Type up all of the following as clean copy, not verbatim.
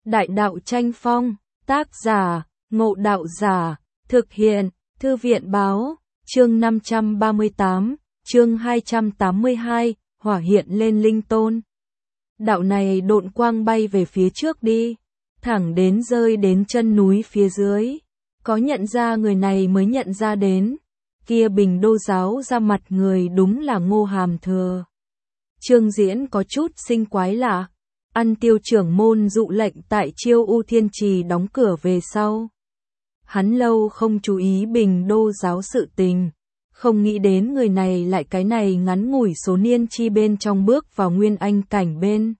Đại đạo tranh phong, tác giả, Ngộ Đạo Giả, thực hiện, Thư viện báo, chương 538, chương 282, hỏa hiện lên linh tôn. Đạo này độn quang bay về phía trước đi, thẳng đến rơi đến chân núi phía dưới. Có nhận ra người này mới nhận ra đến, kia Bình Đô giáo ra mặt người đúng là Ngô Hàm Thừa. Trương Diễn có chút sinh quái lạ, ăn Tiêu trưởng môn dụ lệnh tại Chiêu U Thiên Trì đóng cửa về sau. Hắn lâu không chú ý Bình Đô giáo sự tình, không nghĩ đến người này lại cái này ngắn ngủi số niên chi bên trong bước vào nguyên anh cảnh bên.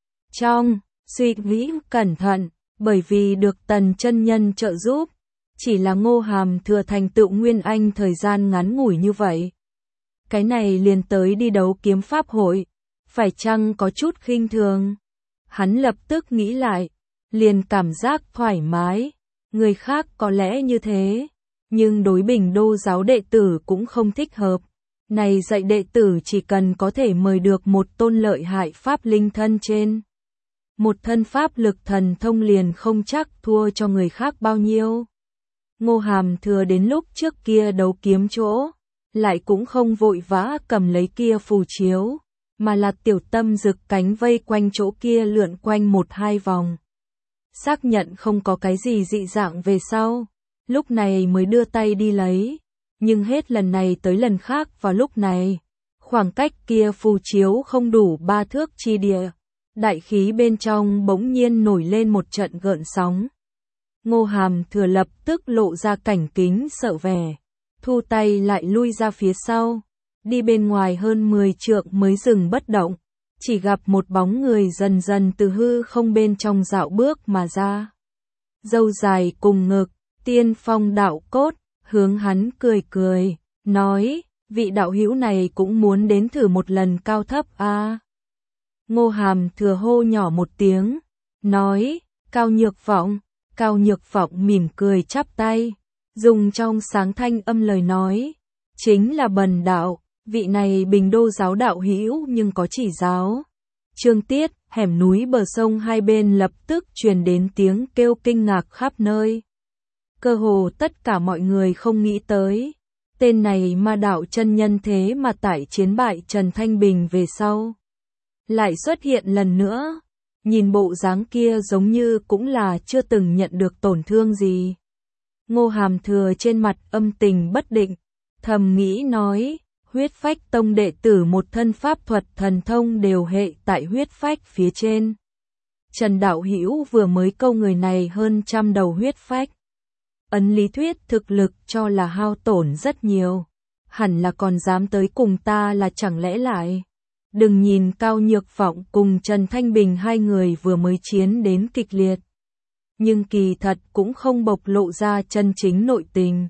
Trong, suy nghĩ cẩn thận, bởi vì được Tần chân nhân trợ giúp, chỉ là Ngô Hàm Thừa thành tựu nguyên anh thời gian ngắn ngủi như vậy. Cái này liền tới đi đấu kiếm pháp hội, phải chăng có chút khinh thường? Hắn lập tức nghĩ lại, liền cảm giác thoải mái, người khác có lẽ như thế, nhưng đối Bình Đô giáo đệ tử cũng không thích hợp. Này dạy đệ tử chỉ cần có thể mời được một tôn lợi hại pháp linh thân trên. Một thân pháp lực thần thông liền không chắc thua cho người khác bao nhiêu. Ngô Hàm Thừa đến lúc trước kia đấu kiếm chỗ, lại cũng không vội vã cầm lấy kia phù chiếu, mà là tiểu tâm rực cánh vây quanh chỗ kia lượn quanh 1-2 vòng. Xác nhận không có cái gì dị dạng về sau, lúc này mới đưa tay đi lấy, nhưng hết lần này tới lần khác vào lúc này, khoảng cách kia phù chiếu không đủ 3 thước chi địa, đại khí bên trong bỗng nhiên nổi lên một trận gợn sóng. Ngô Hàm Thừa lập tức lộ ra cảnh kính sợ vẻ, thu tay lại lui ra phía sau, đi bên ngoài hơn 10 trượng mới dừng bất động, chỉ gặp một bóng người dần dần từ hư không bên trong dạo bước mà ra. Râu dài cùng ngực, tiên phong đạo cốt, hướng hắn cười cười, nói, vị đạo hữu này cũng muốn đến thử một lần cao thấp a. Ngô Hàm Thừa hô nhỏ một tiếng, nói, Cao Nhược Vọng. Cao Nhược Vọng mỉm cười chắp tay, dùng trong sáng thanh âm lời nói, chính là bần đạo, vị này Bình Đô giáo đạo hữu nhưng có chỉ giáo. Trương Tiết, hẻm núi bờ sông hai bên lập tức truyền đến tiếng kêu kinh ngạc khắp nơi. Cơ hồ tất cả mọi người không nghĩ tới, tên này ma đạo chân nhân thế mà tại chiến bại Trần Thanh Bình về sau lại xuất hiện lần nữa. Nhìn bộ dáng kia giống như cũng là chưa từng nhận được tổn thương gì. Ngô Hàm Thừa trên mặt âm tình bất định, thầm nghĩ nói, Huyết Phách Tông đệ tử một thân pháp thuật thần thông đều hệ tại huyết phách phía trên. Trần đạo hữu vừa mới câu người này hơn 100 đầu huyết phách. Ấn lý thuyết thực lực cho là hao tổn rất nhiều, hẳn là còn dám tới cùng ta là chẳng lẽ lại. Đừng nhìn Cao Nhược Vọng cùng Trần Thanh Bình hai người vừa mới chiến đến kịch liệt, nhưng kỳ thật cũng không bộc lộ ra chân chính nội tình.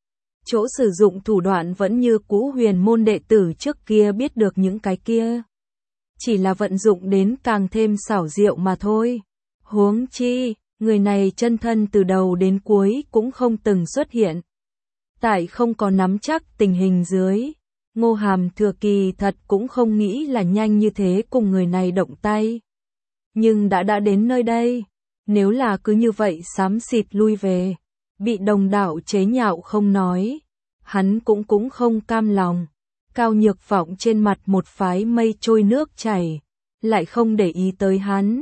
Chỗ sử dụng thủ đoạn vẫn như cũ huyền môn đệ tử trước kia biết được những cái kia, chỉ là vận dụng đến càng thêm xảo diệu mà thôi. Huống chi, người này chân thân từ đầu đến cuối cũng không từng xuất hiện. Tại không có nắm chắc tình hình dưới, Ngô Hàm Thừa kỳ thật cũng không nghĩ là nhanh như thế cùng người này động tay. Nhưng đã đến nơi đây, nếu là cứ như vậy xám xịt lui về, bị đồng đạo chế nhạo không nói, hắn cũng không cam lòng. Cao Nhược Vọng trên mặt một phái mây trôi nước chảy, lại không để ý tới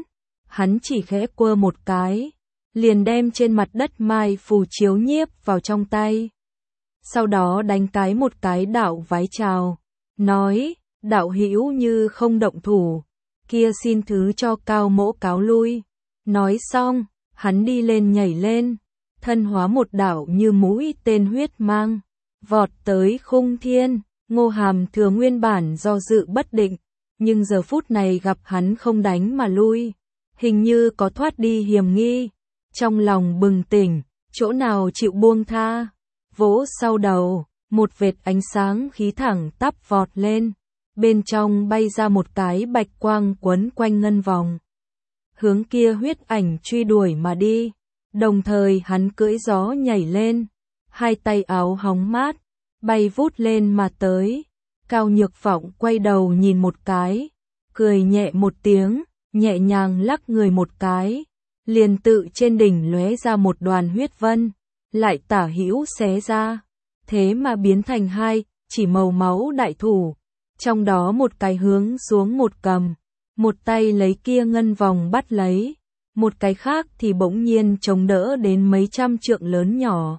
hắn chỉ khẽ quơ một cái, liền đem trên mặt đất mai phù chiếu nhiếp vào trong tay. Sau đó đánh một cái đạo vái chào, nói, đạo hữu như không động thủ, kia xin thứ cho Cao mỗ cáo lui. Nói xong, hắn đi lên nhảy lên, thân hóa một đạo như mũi tên huyết mang, vọt tới khung thiên. Ngô Hàm Thừa nguyên bản do dự bất định, nhưng giờ phút này gặp hắn không đánh mà lui, hình như có thoát đi hiểm nghi, trong lòng bừng tỉnh, chỗ nào chịu buông tha. Vỗ sau đầu, một vệt ánh sáng khí thẳng tắp vọt lên, bên trong bay ra một cái bạch quang quấn quanh ngân vòng, hướng kia huyết ảnh truy đuổi mà đi. Đồng thời hắn cưỡi gió nhảy lên, hai tay áo hóng mát, bay vút lên mà tới. Cao Nhược Vọng quay đầu nhìn một cái, cười nhẹ một tiếng, nhẹ nhàng lắc người một cái, liền tự trên đỉnh lóe ra một đoàn huyết vân, lại tả hữu xé ra, thế mà biến thành hai, chỉ màu máu đại thủ, trong đó một cái hướng xuống một cầm, một tay lấy kia ngân vòng bắt lấy, một cái khác thì bỗng nhiên chống đỡ đến mấy trăm trượng lớn nhỏ,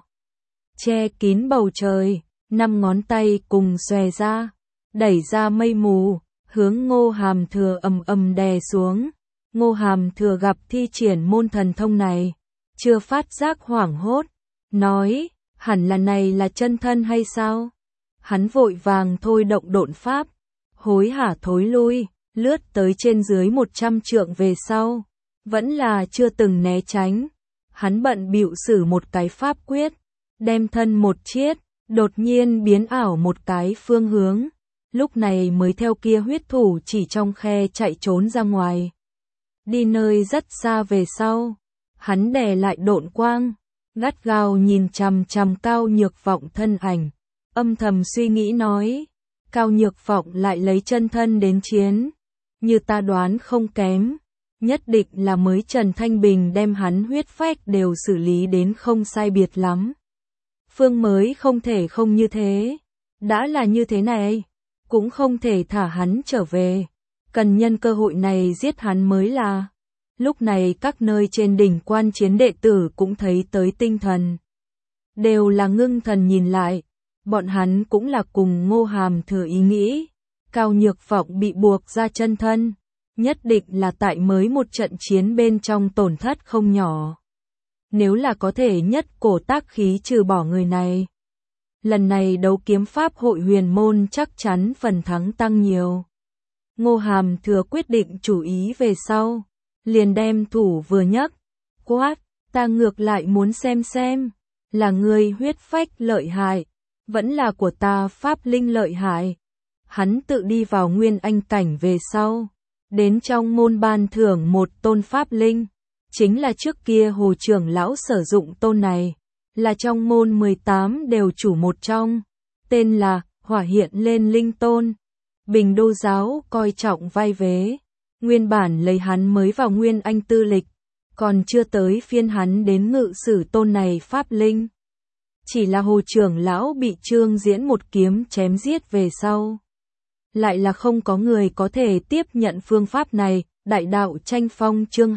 che kín bầu trời, 5 ngón tay cùng xòe ra, đẩy ra mây mù, hướng Ngô Hàm Thừa ầm ầm đè xuống. Ngô Hàm Thừa gặp thi triển môn thần thông này, chưa phát giác hoảng hốt, nói, hẳn là này là chân thân hay sao? Hắn vội vàng thôi động độn pháp, hối hả thối lui, lướt tới trên dưới 100 trượng về sau, vẫn là chưa từng né tránh. Hắn bận bịu sử một cái pháp quyết, đem thân một chiết, đột nhiên biến ảo một cái phương hướng, lúc này mới theo kia huyết thủ chỉ trong khe chạy trốn ra ngoài. Đi nơi rất xa về sau, hắn đè lại độn quang, gắt gao nhìn chằm chằm Cao Nhược Vọng thân ảnh, âm thầm suy nghĩ nói, Cao Nhược Vọng lại lấy chân thân đến chiến, như ta đoán không kém, nhất định là mới Trần Thanh Bình đem hắn huyết phách đều xử lý đến không sai biệt lắm. Phương mới không thể không như thế, đã là như thế này, cũng không thể thả hắn trở về, cần nhân cơ hội này giết hắn mới là. Lúc này các nơi trên đỉnh quan chiến đệ tử cũng thấy tới tinh thần. Đều là ngưng thần nhìn lại, bọn hắn cũng là cùng Ngô Hàm Thừa ý nghĩ. Cao Nhược Vọng bị buộc ra chân thân, nhất định là tại mới một trận chiến bên trong tổn thất không nhỏ. Nếu là có thể nhất cổ tác khí trừ bỏ người này, lần này đấu kiếm pháp hội huyền môn chắc chắn phần thắng tăng nhiều. Ngô Hàm Thừa quyết định chủ ý về sau, liền đem thủ vừa nhấc, quát, ta ngược lại muốn xem, là người huyết phách lợi hại, vẫn là của ta pháp linh lợi hại. Hắn tự đi vào nguyên anh cảnh về sau, đến trong môn ban thưởng một tôn pháp linh, chính là trước kia Hồ trưởng lão sử dụng tôn này, là trong môn 18 đều chủ một trong, tên là Hỏa Hiện Lên Linh Tôn. Bình Đô giáo coi trọng vai vế, nguyên bản lấy hắn mới vào nguyên anh tư lịch, còn chưa tới phiên hắn đến ngự sử tôn này pháp linh. Chỉ là Hồ trưởng lão bị Trương Diễn một kiếm chém giết về sau, lại là không có người có thể tiếp nhận phương pháp này. Đại đạo tranh phong chương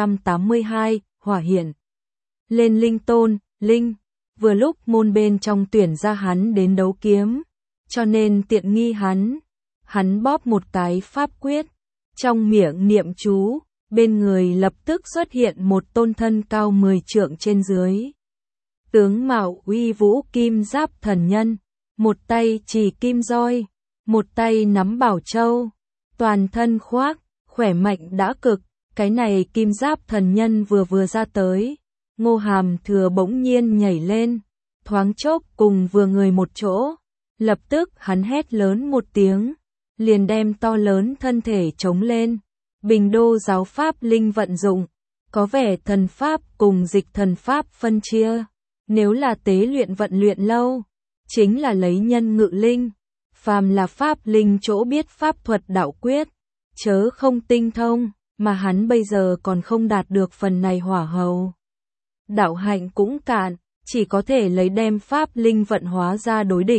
282, Hỏa Hiện Lên Linh Tôn, Linh, vừa lúc môn bên trong tuyển ra hắn đến đấu kiếm, cho nên tiện nghi hắn bóp một cái pháp quyết, trong miệng niệm chú, bên người lập tức xuất hiện một tôn thân cao 10 trượng trên dưới. Tướng mạo uy vũ kim giáp thần nhân, một tay chỉ kim roi, một tay nắm bảo châu, toàn thân khoác, khỏe mạnh đã cực, cái này kim giáp thần nhân vừa ra tới, Ngô Hàm Thừa bỗng nhiên nhảy lên, thoáng chốc cùng vừa người một chỗ, lập tức hắn hét lớn một tiếng, liền đem to lớn thân thể chống lên. Bình Đô giáo pháp linh vận dụng, có vẻ thần pháp cùng dịch thần pháp phân chia, nếu là tế luyện vận luyện lâu, chính là lấy nhân ngự linh, phàm là pháp linh chỗ biết pháp thuật đạo quyết, chớ không tinh thông, mà hắn bây giờ còn không đạt được phần này hỏa hầu. Đạo hạnh cũng cạn, chỉ có thể lấy đem pháp linh vận hóa ra đối địch.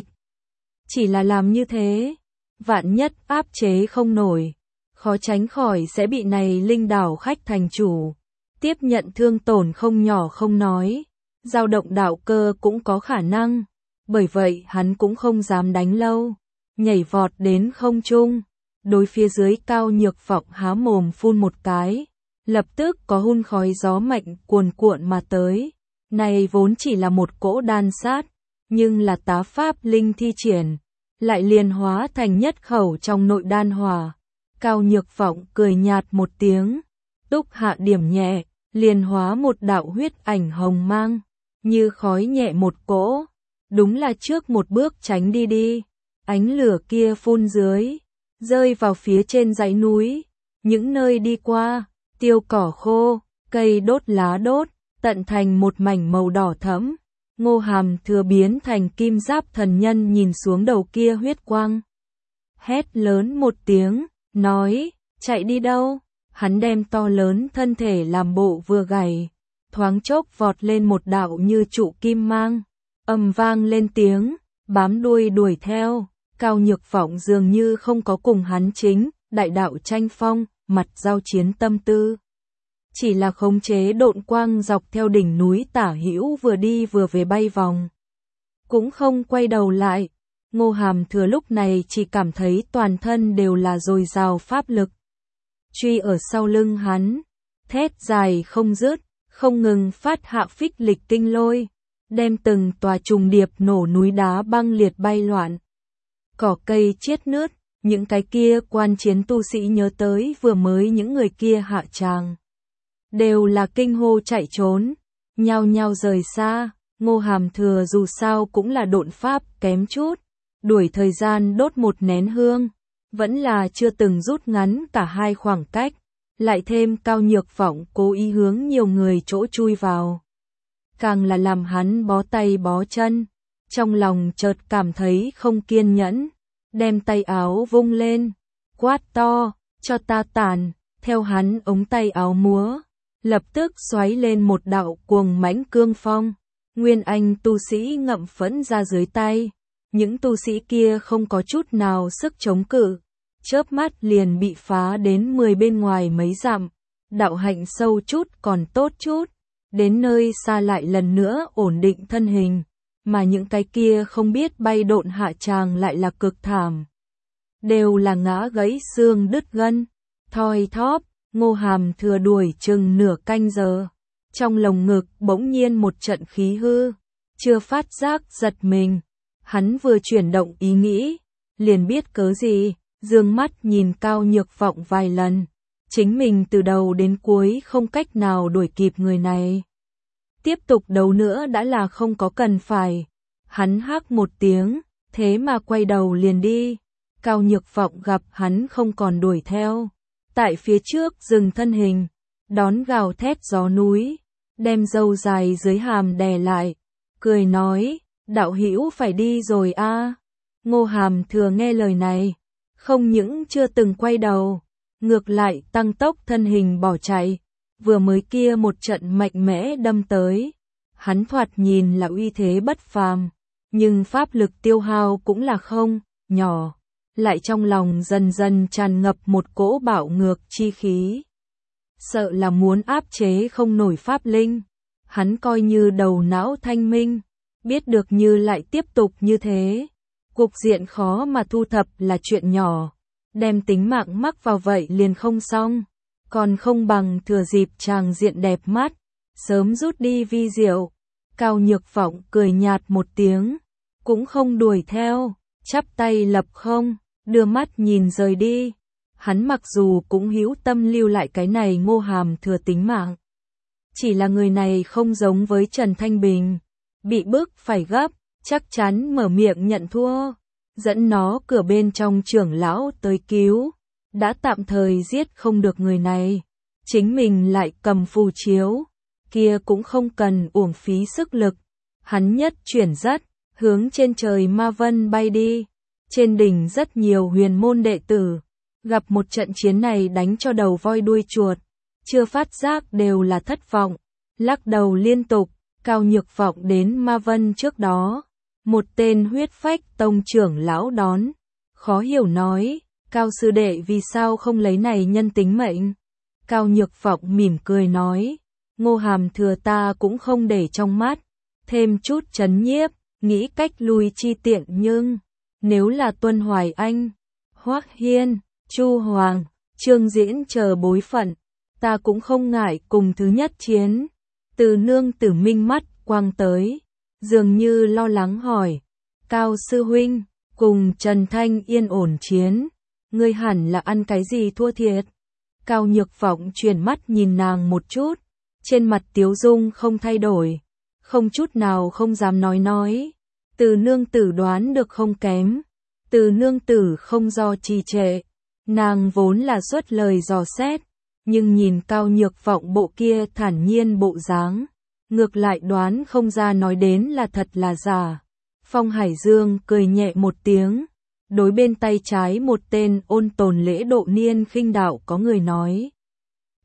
Chỉ là làm như thế, vạn nhất áp chế không nổi, khó tránh khỏi sẽ bị này linh đảo khách thành chủ tiếp nhận thương tổn không nhỏ không nói, dao động đạo cơ cũng có khả năng, bởi vậy hắn cũng không dám đánh lâu, nhảy vọt đến không trung, đối phía dưới Cao Nhược Vọng há mồm phun một cái, lập tức có hun khói gió mạnh cuồn cuộn mà tới, này vốn chỉ là một cỗ đan sát, nhưng là tá pháp linh thi triển, lại liền hóa thành nhất khẩu trong nội đan hỏa. Cao Nhược Vọng cười nhạt một tiếng, túc hạ điểm nhẹ, liền hóa một đạo huyết ảnh hồng mang, như khói nhẹ một cỗ, đúng là trước một bước tránh đi, ánh lửa kia phun dưới, rơi vào phía trên dãy núi, những nơi đi qua, tiêu cỏ khô, cây đốt lá đốt, tận thành một mảnh màu đỏ thẫm. Ngô Hàm Thừa biến thành kim giáp thần nhân nhìn xuống đầu kia huyết quang, hét lớn một tiếng, nói, chạy đi đâu? hắn đem to lớn thân thể làm bộ vừa gầy, thoáng chốc vọt lên một đạo như trụ kim mang, ầm vang lên tiếng, bám đuôi đuổi theo. Cao Nhược Vọng dường như không có cùng hắn chính đại đạo tranh phong, mặt giao chiến tâm tư. Chỉ là khống chế độn quang dọc theo đỉnh núi tả hữu vừa đi vừa về bay vòng. Cũng không quay đầu lại. Ngô Hàm Thừa lúc này chỉ cảm thấy toàn thân đều là dồi dào pháp lực. Truy ở sau lưng hắn, thét dài không dứt, không ngừng phát hạ phích lịch kinh lôi, đem từng tòa trùng điệp nổ núi đá băng liệt bay loạn. Cỏ cây chiết nứt, những cái kia quan chiến tu sĩ nhớ tới vừa mới những người kia hạ tràng. Đều là kinh hô chạy trốn, nhao nhao rời xa. Ngô Hàm Thừa dù sao cũng là độn pháp kém chút, đuổi thời gian đốt một nén hương, vẫn là chưa từng rút ngắn cả hai khoảng cách, lại thêm Cao Nhược Vọng cố ý hướng nhiều người chỗ chui vào. Càng là làm hắn bó tay bó chân, trong lòng chợt cảm thấy không kiên nhẫn, đem tay áo vung lên, quát to, cho ta tàn, theo hắn ống tay áo múa, lập tức xoáy lên một đạo cuồng mãnh cương phong. Nguyên Anh tu sĩ ngậm phẫn ra dưới tay, những tu sĩ kia không có chút nào sức chống cự, chớp mắt liền bị phá đến 10 bên ngoài mấy dặm, đạo hạnh sâu chút còn tốt chút, đến nơi xa lại lần nữa ổn định thân hình, mà những cái kia không biết bay độn hạ tràng lại là cực thảm. Đều là ngã gãy xương đứt gân, thoi thóp, Ngô Hàm Thừa đuổi chừng nửa canh giờ. Trong lồng ngực bỗng nhiên một trận khí hư, chưa phát giác giật mình. Hắn vừa chuyển động ý nghĩ, liền biết cớ gì, dương mắt nhìn Cao Nhược Vọng vài lần. Chính mình từ đầu đến cuối không cách nào đuổi kịp người này. Tiếp tục đấu nữa đã là không có cần phải. Hắn hắc một tiếng, thế mà quay đầu liền đi. Cao Nhược Vọng gặp hắn không còn đuổi theo. Tại phía trước dừng thân hình, đón gào thét gió núi, đem râu dài dưới hàm đè lại, cười nói, đạo hữu phải đi rồi a. Ngô Hàm Thừa nghe lời này, không những chưa từng quay đầu, ngược lại tăng tốc thân hình bỏ chạy, vừa mới kia một trận mạnh mẽ đâm tới, hắn thoạt nhìn là uy thế bất phàm, nhưng pháp lực tiêu hao cũng là không nhỏ, lại trong lòng dần dần tràn ngập một cỗ bạo ngược chi khí. Sợ là muốn áp chế không nổi pháp linh. Hắn coi như đầu não thanh minh, biết được như lại tiếp tục như thế, cục diện khó mà thu thập là chuyện nhỏ, đem tính mạng mắc vào vậy liền không xong, còn không bằng thừa dịp tràng diện đẹp mắt, sớm rút đi vi diệu. Cao Nhược Vọng cười nhạt một tiếng, cũng không đuổi theo, chắp tay lập không, đưa mắt nhìn rời đi. Hắn mặc dù cũng hữu tâm lưu lại cái này Ngô Hàm Thừa tính mạng. Chỉ là người này không giống với Trần Thanh Bình, bị bức phải gấp, chắc chắn mở miệng nhận thua, dẫn nó cửa bên trong trưởng lão tới cứu, đã tạm thời giết không được người này, chính mình lại cầm phù chiếu, kia cũng không cần uổng phí sức lực, hắn nhất chuyển dắt, hướng trên trời Ma Vân bay đi, trên đỉnh rất nhiều huyền môn đệ tử, gặp một trận chiến này đánh cho đầu voi đuôi chuột, chưa phát giác đều là thất vọng, lắc đầu liên tục. Cao Nhược Vọng đến Ma Vân trước đó, một tên huyết phách tông trưởng lão đón, khó hiểu nói, Cao sư đệ vì sao không lấy này nhân tính mệnh. Cao Nhược Vọng mỉm cười nói, Ngô Hàm Thừa ta cũng không để trong mắt, thêm chút trấn nhiếp, nghĩ cách lui chi tiện, nhưng nếu là Tuân Hoài Anh, Hoắc Hiên, Chu Hoàng, Trương Diễn chờ bối phận, ta cũng không ngại cùng thứ nhất chiến. Từ Nương Tử minh mắt quang tới, dường như lo lắng hỏi, Cao sư huynh, cùng Trần Thanh yên ổn chiến, ngươi hẳn là ăn cái gì thua thiệt. Cao Nhược Vọng chuyển mắt nhìn nàng một chút, trên mặt tiếu dung không thay đổi, không chút nào không dám nói. Từ Nương Tử đoán được không kém, Từ Nương Tử không do trì trệ, nàng vốn là xuất lời dò xét, nhưng nhìn Cao Nhược Vọng bộ kia thản nhiên bộ dáng, ngược lại đoán không ra nói đến là thật là giả. Phong Hải Dương cười nhẹ một tiếng, đối bên tay trái một tên ôn tồn lễ độ niên khinh đạo có người nói.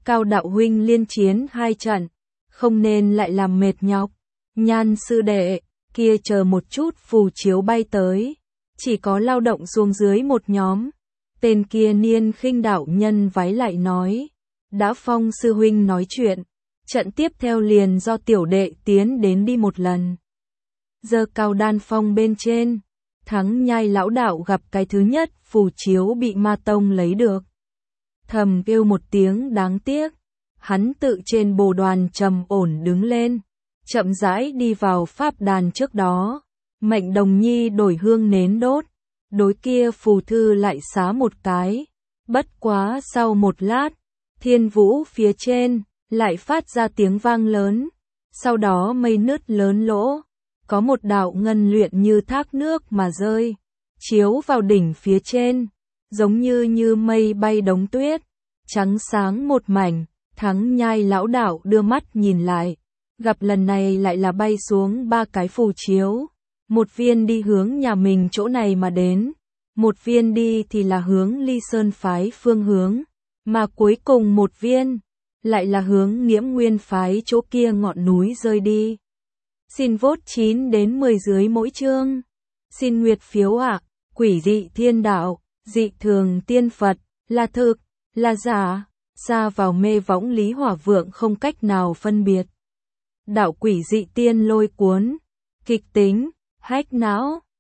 Cao đạo huynh liên chiến 2 trận, không nên lại làm mệt nhọc. Nhan sư đệ, kia chờ một chút phù chiếu bay tới, chỉ có lao động xuống dưới một nhóm. Tên kia niên khinh đạo nhân vái lại nói, đã Phong sư huynh nói chuyện, trận tiếp theo liền do tiểu đệ tiến đến đi một lần. Giờ Cao Đan Phong bên trên, Thắng Nhai lão đạo gặp cái thứ nhất phù chiếu bị ma tông lấy được. Thầm kêu một tiếng đáng tiếc, hắn tự trên bồ đoàn trầm ổn đứng lên, chậm rãi đi vào pháp đàn trước đó, mệnh Đồng Nhi đổi hương nến đốt, đối kia phù thư lại xá một cái, bất quá sau một lát, thiên vũ phía trên, lại phát ra tiếng vang lớn, sau đó mây nứt lớn lỗ, có một đạo ngân luyện như thác nước mà rơi, chiếu vào đỉnh phía trên, giống như mây bay đống tuyết, trắng sáng một mảnh. Thắng Nhai lão đạo đưa mắt nhìn lại, gặp lần này lại là bay xuống 3 cái phù chiếu, một viên đi hướng nhà mình chỗ này mà đến, một viên đi thì là hướng Ly Sơn phái phương hướng, mà cuối cùng một viên lại là hướng Nghiễm Nguyên phái chỗ kia ngọn núi rơi đi. Xin vote 9 đến 10 dưới mỗi chương. Xin nguyệt phiếu ạ. Quỷ dị thiên đạo, dị thường tiên Phật, là thực, là giả, xa vào mê võng Lý Hỏa Vượng không cách nào phân biệt. Đạo quỷ dị tiên lôi cuốn, kịch tính, hách não.